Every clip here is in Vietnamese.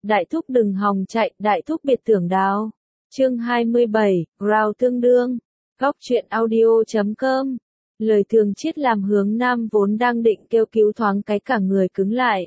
đại thúc đừng hòng chạy, đại thúc biệt tưởng đào. Chương 27, Ground tương đương. Góc truyện audio.com. Lời Thường Triết làm Hướng Nam vốn đang định kêu cứu thoáng cái cả người cứng lại.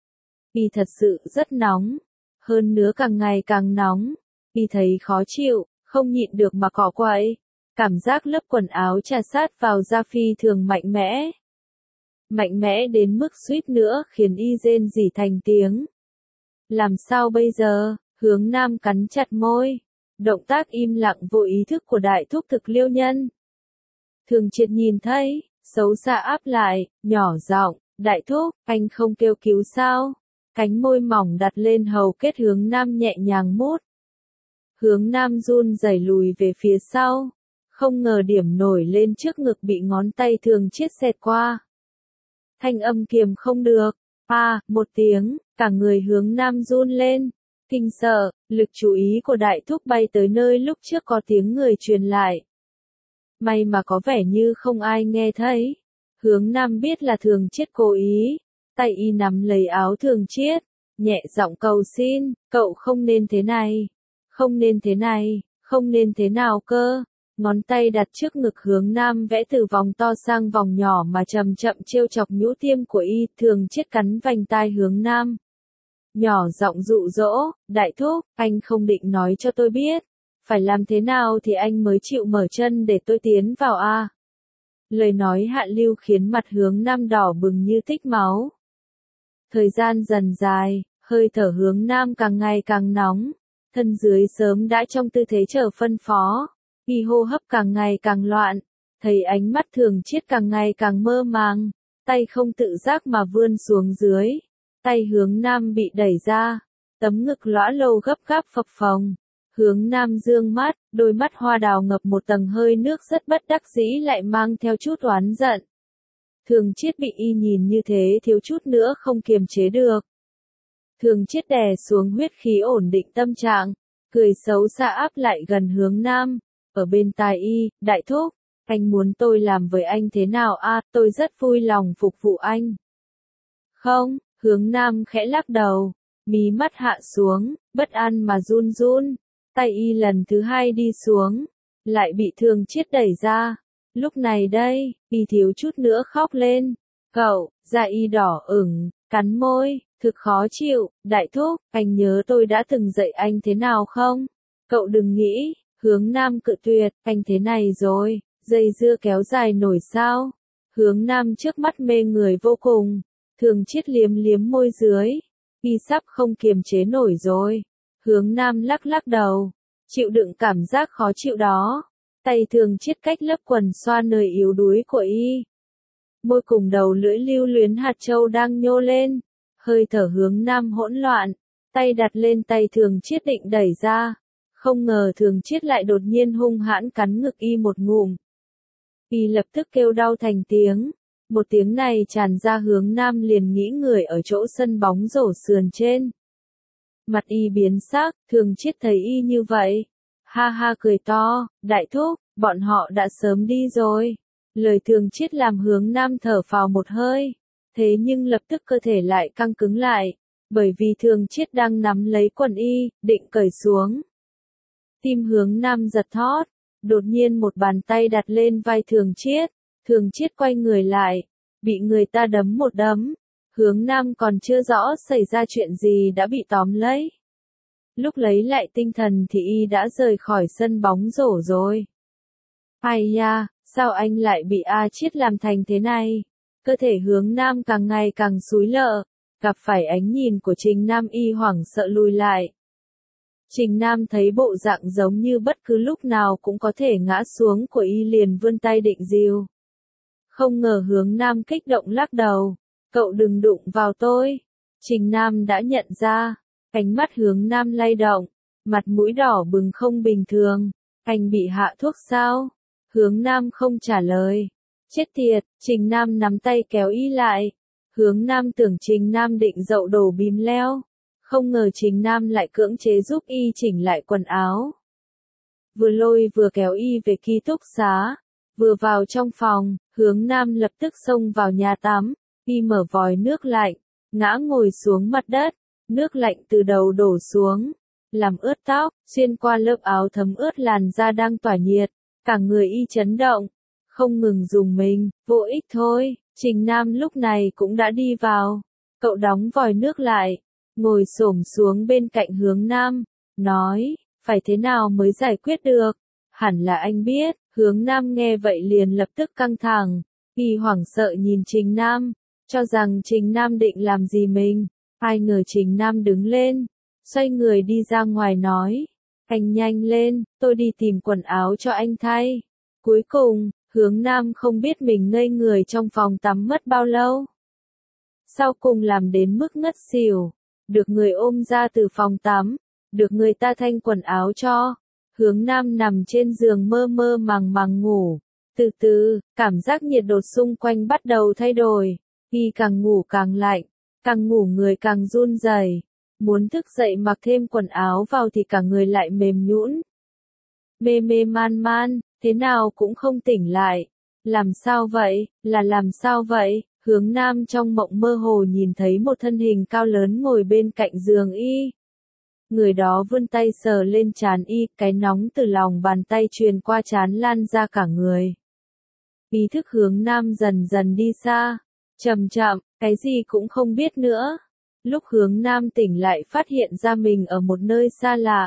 Y thật sự rất nóng. Hơn nữa càng ngày càng nóng. Y thấy khó chịu, không nhịn được mà cọ quậy. Cảm giác lớp quần áo chà sát vào da phi thường mạnh mẽ. Mạnh mẽ đến mức suýt nữa khiến y rên rỉ thành tiếng. Làm sao bây giờ? Hướng Nam cắn chặt môi. Động tác im lặng vô ý thức của đại thúc thực liêu nhân. Thường Triệt nhìn thấy, xấu xa áp lại, nhỏ giọng, đại thúc, anh không kêu cứu sao? Cánh môi mỏng đặt lên hầu kết Hướng Nam nhẹ nhàng mút. Hướng Nam run rẩy lùi về phía sau. Không ngờ điểm nổi lên trước ngực bị ngón tay Thường Triết xẹt qua. Thanh âm kiềm không được. Một tiếng, cả người Hướng Nam run lên. Kinh sợ, lực chú ý của đại thúc bay tới nơi lúc trước có tiếng người truyền lại. May mà có vẻ như không ai nghe thấy. Hướng Nam biết là Thường Triết cố ý. Tay y nắm lấy áo Thường Triết, nhẹ giọng cầu xin, cậu không nên thế này. Không nên thế này, không nên thế nào cơ. Ngón tay đặt trước ngực Hướng Nam vẽ từ vòng to sang vòng nhỏ mà chậm chậm trêu chọc nhũ tiêm của y. Thường Triết cắn vành tai Hướng Nam. Nhỏ giọng dụ dỗ, đại thúc, anh không định nói cho tôi biết. Phải làm thế nào thì anh mới chịu mở chân để tôi tiến vào à? Lời nói hạ lưu khiến mặt Hướng Nam đỏ bừng như tích máu. Thời gian dần dài, hơi thở Hướng Nam càng ngày càng nóng. Thân dưới sớm đã trong tư thế chờ phân phó. Y hô hấp càng ngày càng loạn. Thấy ánh mắt Thường Triết càng ngày càng mơ màng. Tay không tự giác mà vươn xuống dưới. Tay Hướng Nam bị đẩy ra. Tấm ngực lõa lồ gấp gáp phập phồng. Hướng Nam dương mắt, đôi mắt hoa đào ngập một tầng hơi nước rất bất đắc dĩ lại mang theo chút oán giận. Thường Triết bị y nhìn như thế thiếu chút nữa không kiềm chế được. Thường Triết đè xuống huyết khí ổn định tâm trạng, cười xấu xa áp lại gần Hướng Nam, ở bên tai y, đại thúc, anh muốn tôi làm với anh thế nào à, tôi rất vui lòng phục vụ anh. Không, Hướng Nam khẽ lắc đầu, mí mắt hạ xuống, bất an mà run run, tay y lần thứ hai đi xuống, lại bị Thường Triết đẩy ra. Lúc này đây, y thiếu chút nữa khóc lên. Cậu, da y đỏ ửng, cắn môi, thực khó chịu, đại thúc, anh nhớ tôi đã từng dạy anh thế nào không? Cậu đừng nghĩ, Hướng Nam cự tuyệt, anh thế này rồi, dây dưa kéo dài nổi sao? Hướng Nam trước mắt mê người vô cùng, Thường Triết liếm liếm môi dưới, y sắp không kiềm chế nổi rồi. Hướng Nam lắc lắc đầu, chịu đựng cảm giác khó chịu đó. Tay Thường Triết cách lớp quần xoa nơi yếu đuối của y. Môi cùng đầu lưỡi lưu luyến hạt châu đang nhô lên. Hơi thở Hướng Nam hỗn loạn. Tay đặt lên tay Thường Triết định đẩy ra. Không ngờ Thường Triết lại đột nhiên hung hãn cắn ngực y một ngụm. Y lập tức kêu đau thành tiếng. Một tiếng này tràn ra Hướng Nam liền nghĩ người ở chỗ sân bóng rổ sườn trên. Mặt y biến sắc, Thường Triết thấy y như vậy. Ha ha cười to, đại thúc, bọn họ đã sớm đi rồi. Lời Thường Triết làm Hướng Nam thở phào một hơi. Thế nhưng lập tức cơ thể lại căng cứng lại. Bởi vì Thường Triết đang nắm lấy quần y, định cởi xuống. Tim Hướng Nam giật thót. Đột nhiên một bàn tay đặt lên vai Thường Triết. Thường Triết quay người lại. Bị người ta đấm một đấm. Hướng Nam còn chưa rõ xảy ra chuyện gì đã bị tóm lấy. Lúc lấy lại tinh thần thì y đã rời khỏi sân bóng rổ rồi. Ai da, sao anh lại bị Triết làm thành thế này? Cơ thể Hướng Nam càng ngày càng xúi lợ, gặp phải ánh nhìn của Trình Nam y hoảng sợ lùi lại. Trình Nam thấy bộ dạng giống như bất cứ lúc nào cũng có thể ngã xuống của y liền vươn tay định dìu. Không ngờ Hướng Nam kích động lắc đầu, cậu đừng đụng vào tôi. Trình Nam đã nhận ra. Ánh mắt Hướng Nam lay động, mặt mũi đỏ bừng không bình thường. Anh bị hạ thuốc sao? Hướng Nam không trả lời. Chết tiệt, Trình Nam nắm tay kéo y lại. Hướng Nam tưởng Trình Nam định dậu đổ bìm leo. Không ngờ Trình Nam lại cưỡng chế giúp y chỉnh lại quần áo. Vừa lôi vừa kéo y về ký túc xá. Vừa vào trong phòng, Hướng Nam lập tức xông vào nhà tắm. Y mở vòi nước lạnh, ngã ngồi xuống mặt đất. Nước lạnh từ đầu đổ xuống, làm ướt tóc, xuyên qua lớp áo thấm ướt làn da đang tỏa nhiệt, cả người y chấn động, không ngừng dùng mình, vô ích thôi. Trình Nam lúc này cũng đã đi vào, cậu đóng vòi nước lại, ngồi xổm xuống bên cạnh Hướng Nam, nói, phải thế nào mới giải quyết được, hẳn là anh biết. Hướng Nam nghe vậy liền lập tức căng thẳng, y hoảng sợ nhìn Trình Nam, cho rằng Trình Nam định làm gì mình, ai ngờ Trình Nam đứng lên, xoay người đi ra ngoài nói, anh nhanh lên, tôi đi tìm quần áo cho anh thay. Cuối cùng, Hướng Nam không biết mình ngây người trong phòng tắm mất bao lâu. Sau cùng làm đến mức ngất xỉu, được người ôm ra từ phòng tắm, được người ta thanh quần áo cho. Hướng Nam nằm trên giường mơ mơ màng màng ngủ. Từ từ, cảm giác nhiệt độ xung quanh bắt đầu thay đổi. Y càng ngủ càng lạnh, càng ngủ người càng run rẩy. Muốn thức dậy mặc thêm quần áo vào thì cả người lại mềm nhũn. Mê mê man man, thế nào cũng không tỉnh lại. Làm sao vậy, là làm sao vậy? Hướng Nam trong mộng mơ hồ nhìn thấy một thân hình cao lớn ngồi bên cạnh giường y. Người đó vươn tay sờ lên trán y, cái nóng từ lòng bàn tay truyền qua trán lan ra cả người. Ý thức Hướng Nam dần dần đi xa, chậm chậm, cái gì cũng không biết nữa. Lúc Hướng Nam tỉnh lại phát hiện ra mình ở một nơi xa lạ.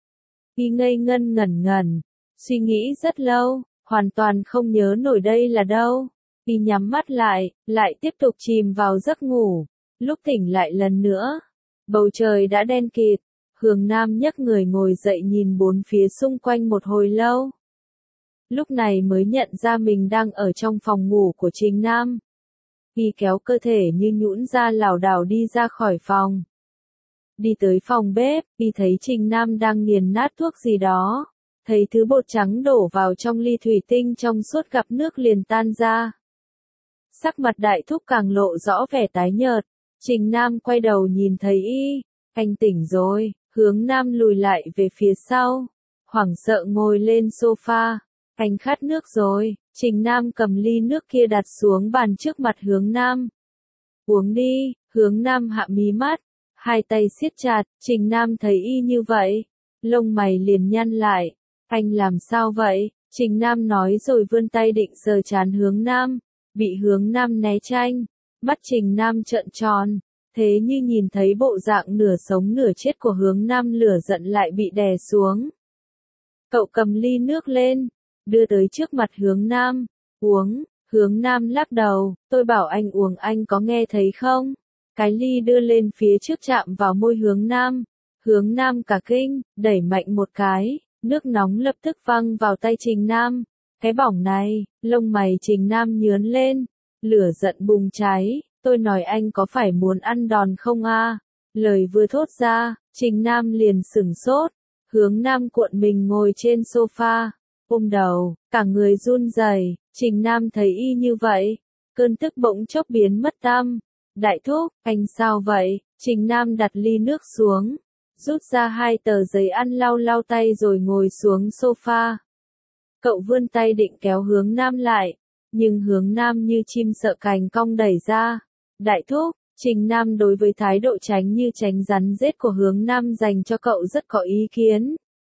Y ngây ngẩn ngẩn, suy nghĩ rất lâu, hoàn toàn không nhớ nổi đây là đâu. Y nhắm mắt lại tiếp tục chìm vào giấc ngủ. Lúc tỉnh lại lần nữa, bầu trời đã đen kịt. Hướng Nam nhấc người ngồi dậy nhìn bốn phía xung quanh một hồi lâu. Lúc này mới nhận ra mình đang ở trong phòng ngủ của Trình Nam. Y kéo cơ thể như nhũn ra lảo đảo đi ra khỏi phòng. Đi tới phòng bếp, y thấy Trình Nam đang nghiền nát thuốc gì đó. Thấy thứ bột trắng đổ vào trong ly thủy tinh trong suốt gặp nước liền tan ra. Sắc mặt đại thúc càng lộ rõ vẻ tái nhợt. Trình Nam quay đầu nhìn thấy y. Anh tỉnh rồi. Hướng Nam lùi lại về phía sau. Hoảng sợ ngồi lên sofa. Anh khát nước rồi. Trình Nam cầm ly nước kia đặt xuống bàn trước mặt Hướng Nam. Uống đi. Hướng Nam hạ mí mắt. Hai tay siết chặt. Trình Nam thấy y như vậy. Lông mày liền nhăn lại. Anh làm sao vậy? Trình Nam nói rồi vươn tay định sờ trán Hướng Nam. Bị Hướng Nam né tránh. Mắt Trình Nam trợn tròn. Thế như nhìn thấy bộ dạng nửa sống nửa chết của Hướng Nam, lửa giận lại bị đè xuống. Cậu cầm ly nước lên, đưa tới trước mặt Hướng Nam. Uống. Hướng Nam lắc đầu, tôi bảo anh uống anh có nghe thấy không? Cái ly đưa lên phía trước chạm vào môi Hướng Nam. Hướng Nam cả kinh, đẩy mạnh một cái, nước nóng lập tức văng vào tay Trình Nam. Cái bỏng này, lông mày Trình Nam nhướn lên, lửa giận bùng cháy. Tôi nói anh có phải muốn ăn đòn không a? Lời vừa thốt ra, Trình Nam liền sửng sốt. Hướng Nam cuộn mình ngồi trên sofa, ôm đầu, cả người run rẩy. Trình Nam thấy y như vậy, cơn tức bỗng chốc biến mất tăm. Đại thúc, anh sao vậy? Trình Nam đặt ly nước xuống, rút ra 2 tờ giấy ăn lau lau tay rồi ngồi xuống sofa. Cậu vươn tay định kéo Hướng Nam lại, nhưng Hướng Nam như chim sợ cành cong đẩy ra. Đại thúc, Trình Nam đối với thái độ tránh như tránh rắn rết của Hướng Nam dành cho cậu rất có ý kiến.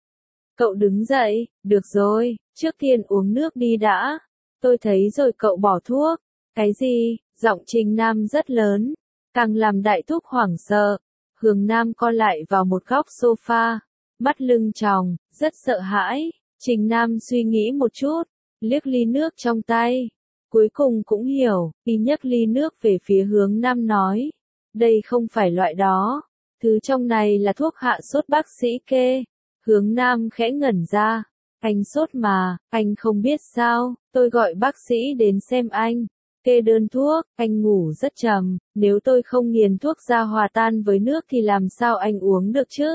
Cậu đứng dậy, được rồi, trước tiên uống nước đi đã. Tôi thấy rồi cậu bỏ thuốc. Cái gì? Giọng Trình Nam rất lớn, càng làm đại thúc hoảng sợ. Hướng Nam co lại vào một góc sofa, mắt lưng tròng, rất sợ hãi. Trình Nam suy nghĩ một chút, liếc ly nước trong tay. Cuối cùng cũng hiểu, y nhấc ly nước về phía Hướng Nam nói. Đây không phải loại đó. Thứ trong này là thuốc hạ sốt bác sĩ kê. Hướng Nam khẽ ngẩn ra. Anh sốt mà, anh không biết sao, tôi gọi bác sĩ đến xem anh. Kê đơn thuốc, anh ngủ rất trầm, nếu tôi không nghiền thuốc ra hòa tan với nước thì làm sao anh uống được chứ?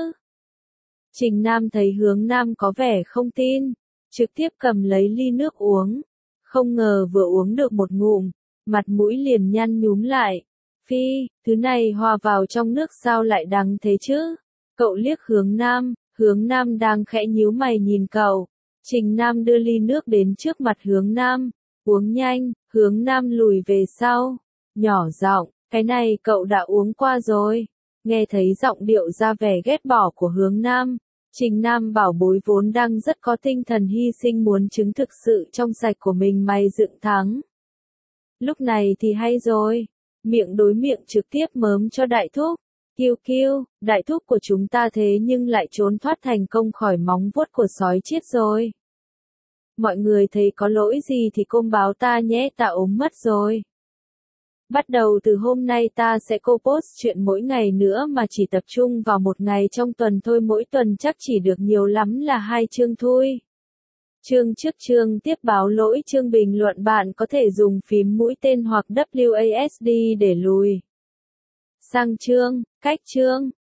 Trình Nam thấy Hướng Nam có vẻ không tin, trực tiếp cầm lấy ly nước uống. Không ngờ vừa uống được một ngụm, mặt mũi liền nhăn nhúm lại. Phi, thứ này hòa vào trong nước sao lại đắng thế chứ? Cậu liếc Hướng Nam đang khẽ nhíu mày nhìn cậu. Trình Nam đưa ly nước đến trước mặt Hướng Nam. Uống nhanh. Hướng Nam lùi về sau, nhỏ giọng, cái này cậu đã uống qua rồi. Nghe thấy giọng điệu ra vẻ ghét bỏ của Hướng Nam, Trình Nam bảo bối vốn đang rất có tinh thần hy sinh muốn chứng thực sự trong sạch của mình mày dựng thắng. Lúc này thì hay rồi, miệng đối miệng trực tiếp mớm cho đại thúc. Kiêu kiêu, đại thúc của chúng ta thế nhưng lại trốn thoát thành công khỏi móng vuốt của sói chết rồi. Mọi người thấy có lỗi gì thì côm báo ta nhé, ta ốm mất rồi. Bắt đầu từ hôm nay ta sẽ post chuyện mỗi ngày nữa mà chỉ tập trung vào một ngày trong tuần thôi, mỗi tuần chắc chỉ được nhiều lắm là 2 chương thôi. Chương trước chương tiếp báo lỗi chương bình luận bạn có thể dùng phím mũi tên hoặc WASD để lùi sang chương, cách chương.